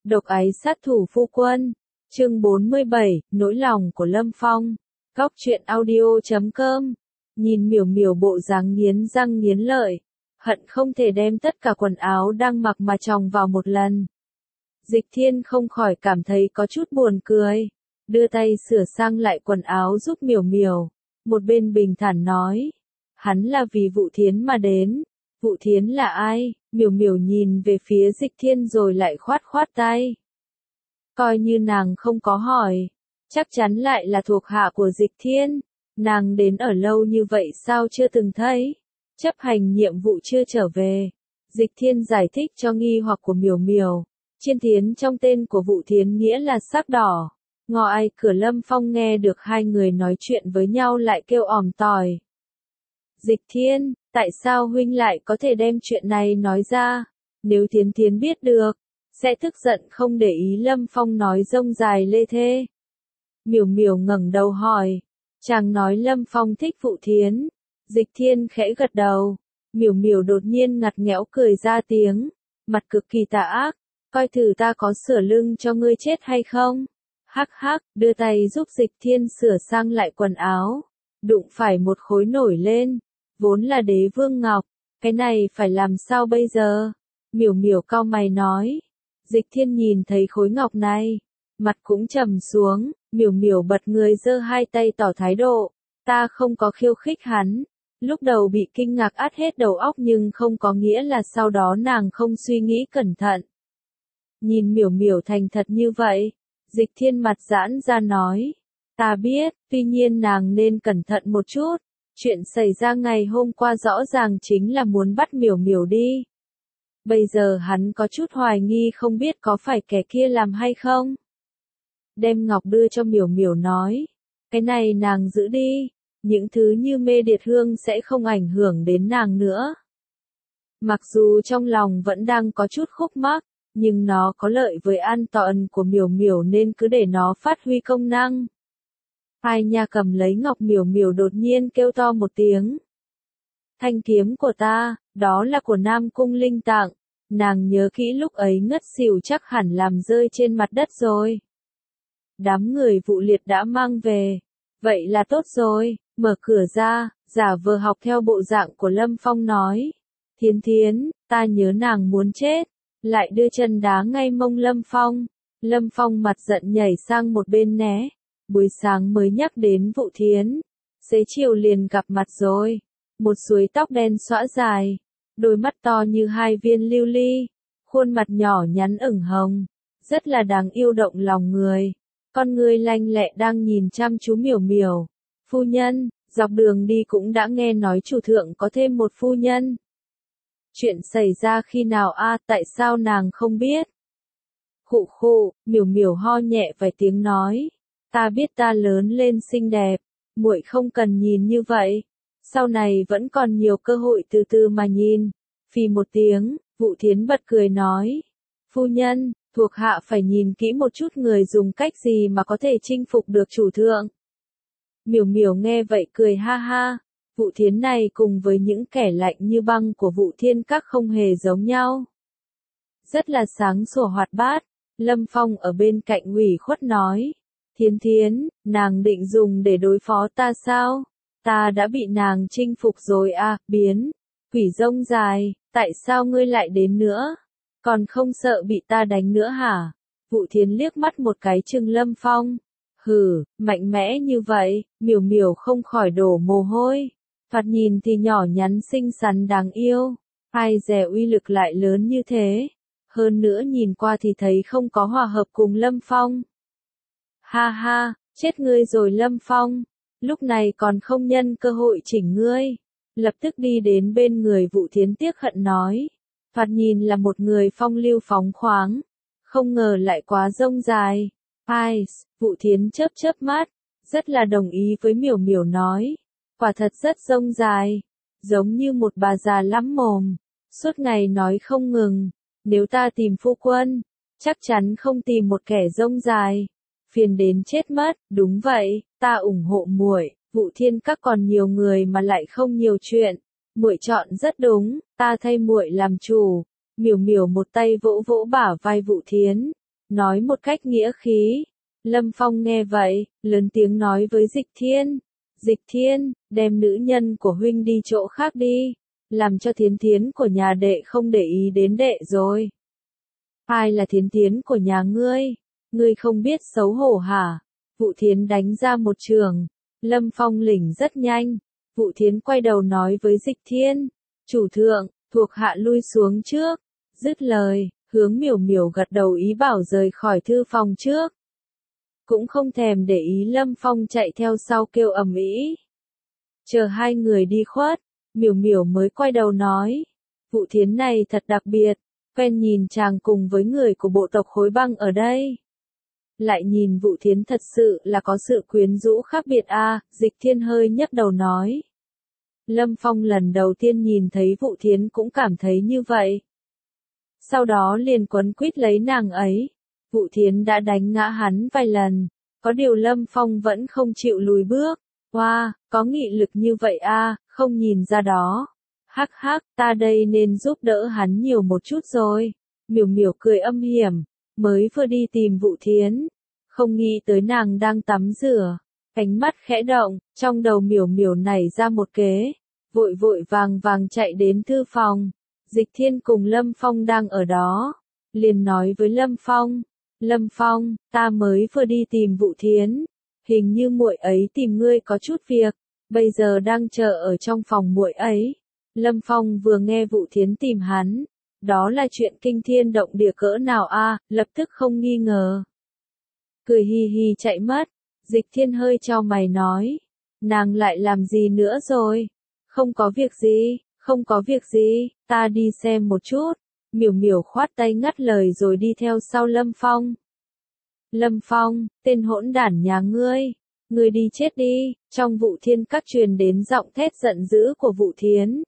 Độc ái sát thủ phu quân. Chương 47, nỗi lòng của Lâm Phong. Góc truyện audio.com. Nhìn miểu miểu bộ dáng nghiến răng nghiến lợi, hận không thể đem tất cả quần áo đang mặc mà chồng vào một lần. Dịch Thiên không khỏi cảm thấy có chút buồn cười, đưa tay sửa sang lại quần áo giúp miểu miểu, một bên bình thản nói, hắn là vì Vũ Thiến mà đến. Vũ Thiến là ai? Miểu miểu nhìn về phía Dịch Thiên rồi lại khoát khoát tay. Coi như nàng không có hỏi, chắc chắn lại là thuộc hạ của Dịch Thiên. Nàng đến ở lâu như vậy sao chưa từng thấy? Chấp hành nhiệm vụ chưa trở về. Dịch Thiên giải thích cho nghi hoặc của miểu miểu. Chiên Thiến trong tên của Vũ Thiến nghĩa là sắc đỏ. Ngọ ai cửa Lâm Phong nghe được hai người nói chuyện với nhau lại kêu ỏm tỏi. Dịch Thiên, tại sao huynh lại có thể đem chuyện này nói ra? Nếu Thiến Thiến biết được, sẽ tức giận không để ý Lâm Phong nói rông dài lê thê. Miểu miểu ngẩng đầu hỏi. Chàng nói Lâm Phong thích Vũ Thiến. Dịch Thiên khẽ gật đầu. Miểu miểu đột nhiên ngặt nghẽo cười ra tiếng. Mặt cực kỳ tà ác. Coi thử ta có sửa lưng cho ngươi chết hay không? Hắc hắc, đưa tay giúp Dịch Thiên sửa sang lại quần áo. Đụng phải một khối nổi lên. Vốn là đế vương ngọc. Cái này phải làm sao bây giờ? Miểu miểu cau mày nói. Dịch Thiên nhìn thấy khối ngọc này. Mặt cũng trầm xuống. Miểu miểu bật người giơ hai tay tỏ thái độ. Ta không có khiêu khích hắn. Lúc đầu bị kinh ngạc át hết đầu óc nhưng không có nghĩa là sau đó nàng không suy nghĩ cẩn thận. Nhìn miểu miểu thành thật như vậy. Dịch Thiên mặt giãn ra nói. Ta biết, tuy nhiên nàng nên cẩn thận một chút. Chuyện xảy ra ngày hôm qua rõ ràng chính là muốn bắt miểu miểu đi. Bây giờ hắn có chút hoài nghi không biết có phải kẻ kia làm hay không. Đem ngọc đưa cho miểu miểu nói. Cái này nàng giữ đi. Những thứ như mê điệt hương sẽ không ảnh hưởng đến nàng nữa. Mặc dù trong lòng vẫn đang có chút khúc mắc, nhưng nó có lợi với an toàn của miểu miểu nên cứ để nó phát huy công năng. Hai nha cầm lấy ngọc miểu miểu đột nhiên kêu to một tiếng. Thanh kiếm của ta, đó là của Nam Cung Linh tặng. Nàng nhớ kỹ lúc ấy ngất xỉu chắc hẳn làm rơi trên mặt đất rồi. Đám người Vụ Liệt đã mang về. Vậy là tốt rồi, mở cửa ra, giả vờ học theo bộ dạng của Lâm Phong nói. Thiến Thiến, ta nhớ nàng muốn chết. Lại đưa chân đá ngay mông Lâm Phong. Lâm Phong mặt giận nhảy sang một bên né. Buổi sáng mới nhắc đến Vũ Thiến. Xế chiều liền gặp mặt rồi. Một suối tóc đen xõa dài. Đôi mắt to như hai viên lưu ly. Khuôn mặt nhỏ nhắn ửng hồng. Rất là đáng yêu động lòng người. Con người lanh lẹ đang nhìn chăm chú miểu miểu. Phu nhân, dọc đường đi cũng đã nghe nói chủ thượng có thêm một phu nhân. Chuyện xảy ra khi nào a? Tại sao nàng không biết? Khụ khụ, miểu miểu ho nhẹ vài tiếng nói. Ta biết ta lớn lên xinh đẹp, muội không cần nhìn như vậy. Sau này vẫn còn nhiều cơ hội từ từ mà nhìn. Phì một tiếng, Vũ Thiến bật cười nói. Phu nhân, thuộc hạ phải nhìn kỹ một chút người dùng cách gì mà có thể chinh phục được chủ thượng. Miểu miểu nghe vậy cười ha ha. Vũ Thiến này cùng với những kẻ lạnh như băng của Vũ Thiên Các không hề giống nhau. Rất là sáng sủa hoạt bát. Lâm Phong ở bên cạnh ủy khuất nói. Thiến Thiến, nàng định dùng để đối phó ta sao? Ta đã bị nàng chinh phục rồi à, biến. Quỷ rông dài, tại sao ngươi lại đến nữa? Còn không sợ bị ta đánh nữa hả? Vũ Thiến liếc mắt một cái chừng Lâm Phong. Hừ, mạnh mẽ như vậy, miểu miểu không khỏi đổ mồ hôi. Thoạt nhìn thì nhỏ nhắn xinh xắn đáng yêu. Ai dè uy lực lại lớn như thế. Hơn nữa nhìn qua thì thấy không có hòa hợp cùng Lâm Phong. Ha ha, chết ngươi rồi Lâm Phong. Lúc này còn không nhân cơ hội chỉnh ngươi. Lập tức đi đến bên người Vũ Thiến tiếc hận nói. Thoạt nhìn là một người phong lưu phóng khoáng. Không ngờ lại quá rông dài. Ai, Vũ Thiến chớp chớp mắt. Rất là đồng ý với miểu miểu nói. Quả thật rất rông dài. Giống như một bà già lắm mồm. Suốt ngày nói không ngừng. Nếu ta tìm phu quân, chắc chắn không tìm một kẻ rông dài. Phiền đến chết mất, đúng vậy, ta ủng hộ muội. Vũ Thiên Các còn nhiều người mà lại không nhiều chuyện. Muội chọn rất đúng, ta thay muội làm chủ. Miểu miểu một tay vỗ vỗ bả vai Vũ Thiến. nói một cách nghĩa khí. Lâm Phong nghe vậy, lớn tiếng nói với Dịch Thiên. Dịch Thiên, đem nữ nhân của huynh đi chỗ khác đi, làm cho Thiến Thiến của nhà đệ không để ý đến đệ rồi. Ai là Thiến Thiến của nhà ngươi? Ngươi không biết xấu hổ hả? Vũ Thiến đánh ra một trường. Lâm Phong lỉnh rất nhanh. Vũ Thiến quay đầu nói với Dịch Thiên. Chủ thượng, thuộc hạ lui xuống trước. Dứt lời, Hướng Miểu Miểu gật đầu ý bảo rời khỏi thư phòng trước. Cũng không thèm để ý Lâm Phong chạy theo sau kêu ầm ĩ. Chờ hai người đi khuất, Miểu Miểu mới quay đầu nói. Vũ Thiến này thật đặc biệt, quen nhìn chàng cùng với người của bộ tộc Khối Băng ở đây. Lại nhìn Vũ Thiến thật sự là có sự quyến rũ khác biệt a. Dịch Thiên hơi nhấc đầu nói. Lâm Phong lần đầu tiên nhìn thấy Vũ Thiến cũng cảm thấy như vậy. Sau đó liền quấn quýt lấy nàng ấy. Vũ Thiến đã đánh ngã hắn vài lần, có điều Lâm Phong vẫn không chịu lùi bước. Wow, có nghị lực như vậy a, không nhìn ra đó. Hắc hắc, ta đây nên giúp đỡ hắn nhiều một chút rồi. Miểu Miểu cười âm hiểm, mới vừa đi tìm Vũ Thiến, không nghĩ tới nàng đang tắm rửa. Ánh mắt khẽ động, trong đầu Miểu Miểu nảy ra một kế, vội vội vàng vàng chạy đến thư phòng. Dịch Thiên cùng Lâm Phong đang ở đó, liền nói với Lâm Phong. Lâm Phong, ta mới vừa đi tìm Vũ Thiến, hình như muội ấy tìm ngươi có chút việc, bây giờ đang chờ ở trong phòng muội ấy. Lâm Phong vừa nghe Vũ Thiến tìm hắn, đó là chuyện kinh thiên động địa cỡ nào a, lập tức không nghi ngờ. Cười hi hi chạy mất, Dịch Thiên hơi chau mày nói, nàng lại làm gì nữa rồi? Không có việc gì, không có việc gì, ta đi xem một chút. Miểu Miểu khoát tay ngắt lời rồi đi theo sau Lâm Phong. Lâm Phong, tên hỗn đản nhà ngươi đi chết đi, trong Vũ Thiên Các truyền đến giọng thét giận dữ của Vũ Thiến.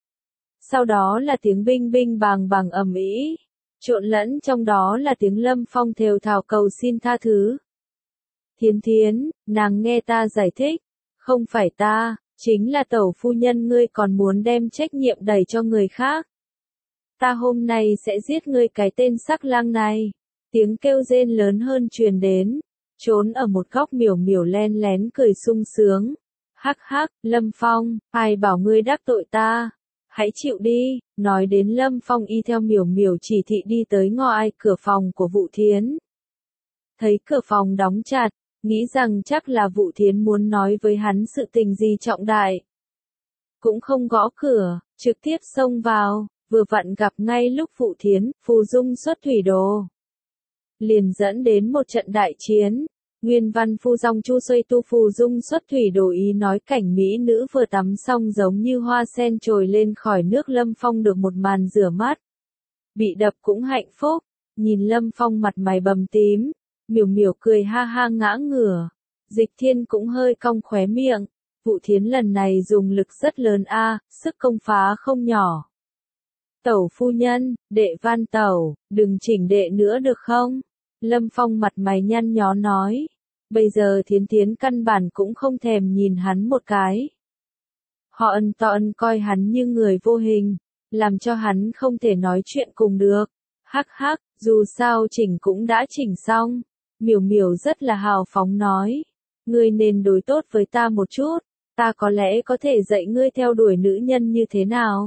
Sau đó là tiếng binh binh bàng bàng ầm ĩ, trộn lẫn trong đó là tiếng Lâm Phong thều thào cầu xin tha thứ. Thiến Thiến, nàng nghe ta giải thích, không phải ta, chính là tẩu phu nhân ngươi còn muốn đem trách nhiệm đẩy cho người khác. Ta hôm nay sẽ giết ngươi cái tên sắc lang này. Tiếng kêu rên lớn hơn truyền đến. Trốn ở một góc Miểu Miểu len lén cười sung sướng. Hắc hắc, Lâm Phong, ai bảo ngươi đắc tội ta? Hãy chịu đi. Nói đến Lâm Phong y theo Miểu Miểu chỉ thị đi tới ngõ ai cửa phòng của Vũ Thiến. Thấy cửa phòng đóng chặt, nghĩ rằng chắc là Vũ Thiến muốn nói với hắn sự tình gì trọng đại. Cũng không gõ cửa, trực tiếp xông vào. Vừa vặn gặp ngay lúc Vũ Thiến, phù dung xuất thủy đồ. Liền dẫn đến một trận đại chiến. Nguyên văn phu dòng chu xoay tu phù dung xuất thủy đồ ý nói cảnh mỹ nữ vừa tắm xong giống như hoa sen trồi lên khỏi nước. Lâm Phong được một màn rửa mắt. Bị đập cũng hạnh phúc. Nhìn Lâm Phong mặt mày bầm tím. Miểu Miểu cười ha ha ngã ngửa. Dịch Thiên cũng hơi cong khóe miệng. Vũ Thiến lần này dùng lực rất lớn a, sức công phá không nhỏ. Tẩu phu nhân, đệ van tẩu, đừng chỉnh đệ nữa được không? Lâm Phong mặt mày nhăn nhó nói. Bây giờ Thiến Thiến căn bản cũng không thèm nhìn hắn một cái. Họ ân to ân coi hắn như người vô hình, làm cho hắn không thể nói chuyện cùng được. Hắc hắc, dù sao chỉnh cũng đã chỉnh xong. Miểu Miểu rất là hào phóng nói. Ngươi nên đối tốt với ta một chút, ta có lẽ có thể dạy ngươi theo đuổi nữ nhân như thế nào.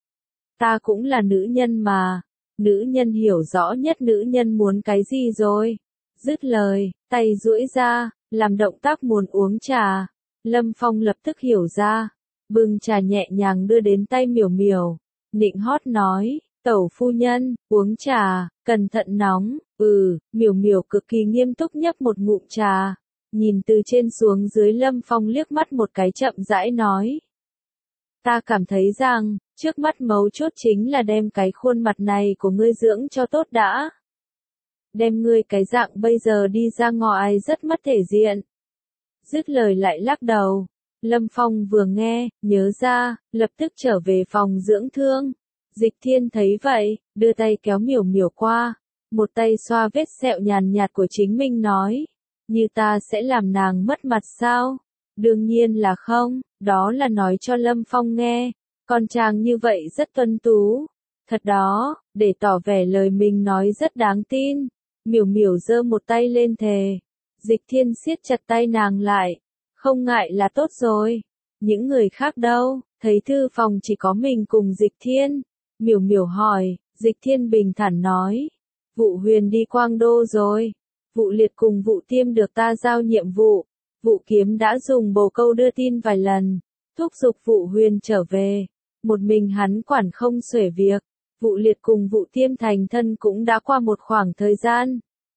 Ta cũng là nữ nhân mà. Nữ nhân hiểu rõ nhất nữ nhân muốn cái gì rồi. Dứt lời, tay duỗi ra, làm động tác muốn uống trà. Lâm Phong lập tức hiểu ra. Bưng trà nhẹ nhàng đưa đến tay Miểu Miểu. Nịnh hót nói, tẩu phu nhân, uống trà, cẩn thận nóng. Miểu Miểu cực kỳ nghiêm túc nhấp một ngụm trà. Nhìn từ trên xuống dưới Lâm Phong liếc mắt một cái chậm rãi nói. Ta cảm thấy rằng, trước mắt mấu chốt chính là đem cái khuôn mặt này của ngươi dưỡng cho tốt đã. Đem ngươi cái dạng bây giờ đi ra ngoài rất mất thể diện. Dứt lời lại lắc đầu. Lâm Phong vừa nghe, nhớ ra, lập tức trở về phòng dưỡng thương. Dịch Thiên thấy vậy, đưa tay kéo Miểu Miểu qua. Một tay xoa vết sẹo nhàn nhạt của chính mình nói. Như ta sẽ làm nàng mất mặt sao? Đương nhiên là không, đó là nói cho Lâm Phong nghe. Con chàng như vậy rất tuân tú. Thật đó, để tỏ vẻ lời mình nói rất đáng tin. Miểu miểu giơ một tay lên thề. Dịch Thiên siết chặt tay nàng lại. Không ngại là tốt rồi. Những người khác đâu? Thấy thư phòng chỉ có mình cùng Dịch Thiên. Miểu miểu hỏi. Dịch Thiên bình thản nói. Vụ Huyền đi Quang Đô rồi. Vụ Liệt cùng Vụ Tiêm được ta giao nhiệm vụ. Vụ Kiếm đã dùng bồ câu đưa tin vài lần, thúc giục Vụ Huyền trở về. Một mình hắn quản không xuể việc. Vụ Liệt cùng Vụ Tiêm thành thân cũng đã qua một khoảng thời gian.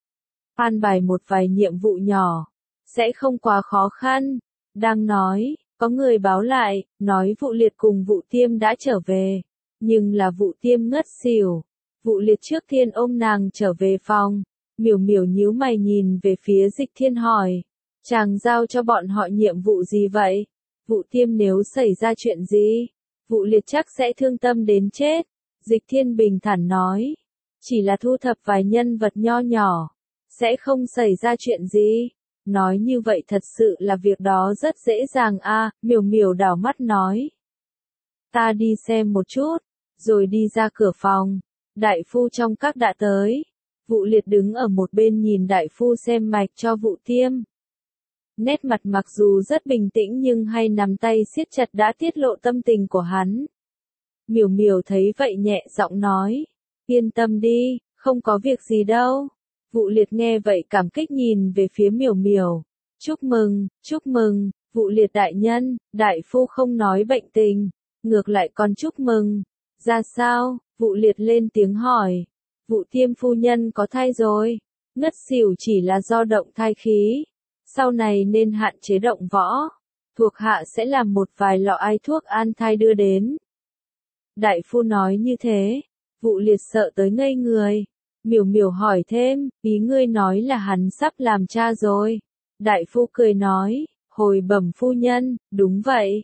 An bài một vài nhiệm vụ nhỏ, sẽ không quá khó khăn. Đang nói, có người báo lại, nói Vụ Liệt cùng Vụ Tiêm đã trở về. Nhưng là Vụ Tiêm ngất xỉu. Vụ Liệt trước tiên ôm nàng trở về phòng. Miểu miểu nhíu mày nhìn về phía Dịch Thiên hỏi. Chàng giao cho bọn họ nhiệm vụ gì vậy? Vụ Tiêm nếu xảy ra chuyện gì? Vụ Liệt chắc sẽ thương tâm đến chết. Dịch Thiên bình thản nói. Chỉ là thu thập vài nhân vật nho nhỏ. Sẽ không xảy ra chuyện gì. Nói như vậy thật sự là việc đó rất dễ dàng à, miểu miểu đảo mắt nói. Ta đi xem một chút, rồi đi ra cửa phòng. Đại phu trong các đã tới. Vụ Liệt đứng ở một bên nhìn đại phu xem mạch cho Vụ Tiêm. Nét mặt mặc dù rất bình tĩnh nhưng hay nắm tay siết chặt đã tiết lộ tâm tình của hắn. Miểu miểu thấy vậy nhẹ giọng nói. Yên tâm đi, không có việc gì đâu. Vụ Liệt nghe vậy cảm kích nhìn về phía miểu miểu. Chúc mừng, Vụ Liệt đại nhân, đại phu không nói bệnh tình, ngược lại còn chúc mừng. Ra sao? Vụ Liệt lên tiếng hỏi. Vụ Tiêm phu nhân có thai rồi. Ngất xỉu chỉ là do động thai khí. Sau này nên hạn chế động võ. Thuộc hạ sẽ làm một vài lọ ai thuốc an thai đưa đến. Đại phu nói như thế. Vụ Liệt sợ tới ngây người. Miểu miểu hỏi thêm, ý ngươi nói là hắn sắp làm cha rồi. Đại phu cười nói, hồi bẩm phu nhân, đúng vậy,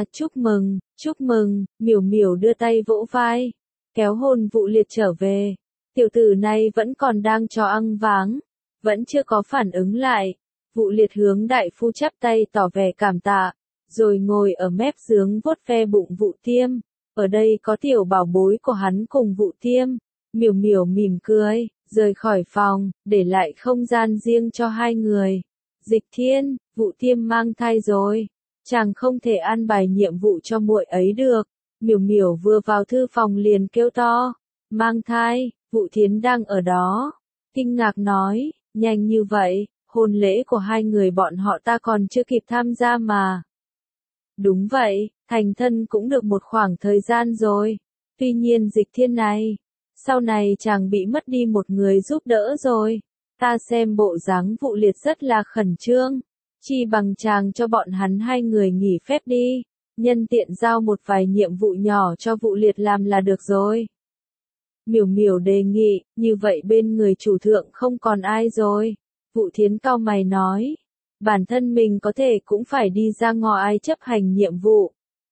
chúc mừng, miểu miểu đưa tay vỗ vai, kéo hồn Vụ Liệt trở về. Tiểu tử này vẫn còn đang cho ăn váng, vẫn chưa có phản ứng lại. Vụ Liệt hướng đại phu chắp tay tỏ vẻ cảm tạ, rồi ngồi ở mép giường vuốt ve bụng Vụ Tiêm. Ở đây có tiểu bảo bối của hắn cùng Vụ Tiêm. Miểu miểu mỉm cười, rời khỏi phòng, để lại không gian riêng cho hai người. Dịch Thiên, Vụ Tiêm mang thai rồi. Chàng không thể an bài nhiệm vụ cho muội ấy được. Miểu miểu vừa vào thư phòng liền kêu to. Mang thai, Vụ Thiến đang ở đó. Kinh ngạc nói, nhanh như vậy, hôn lễ của hai người bọn họ ta còn chưa kịp tham gia mà. Đúng vậy, thành thân cũng được một khoảng thời gian rồi. Tuy nhiên Dịch Thiên này, sau này chàng bị mất đi một người giúp đỡ rồi. Ta xem bộ dáng Vụ Liệt rất là khẩn trương. Chi bằng chàng cho bọn hắn hai người nghỉ phép đi. Nhân tiện giao một vài nhiệm vụ nhỏ cho Vụ Liệt làm là được rồi. Miểu miểu đề nghị, như vậy bên người chủ thượng không còn ai rồi. Vụ Thiến cau mày nói. Bản thân mình có thể cũng phải đi ra ngoài chấp hành nhiệm vụ.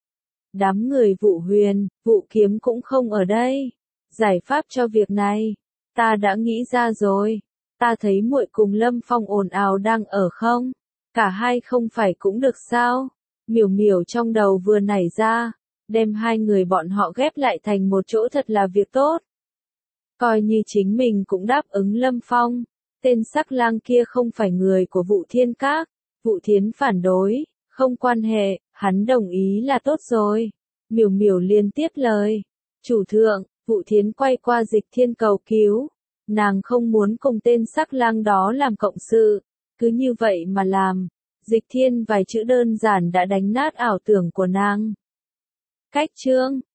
Đám người Vụ Huyền, Vụ Kiếm cũng không ở đây. Giải pháp cho việc này, ta đã nghĩ ra rồi. Ta thấy muội cùng Lâm Phong ồn ào đang ở không? Cả hai không phải cũng được sao? Miểu miểu trong đầu vừa nảy ra, đem hai người bọn họ ghép lại thành một chỗ thật là việc tốt. Coi như chính mình cũng đáp ứng Lâm Phong. Tên sắc lang kia không phải người của Vụ Thiên Các. Vụ Thiến phản đối, không quan hệ, hắn đồng ý là tốt rồi. Miểu miểu liên tiếp lời. Chủ thượng, Vụ Thiến quay qua Dịch Thiên cầu cứu. Nàng không muốn cùng tên sắc lang đó làm cộng sự. Cứ như vậy mà làm. Dịch Thiên vài chữ đơn giản đã đánh nát ảo tưởng của nàng. Cách chương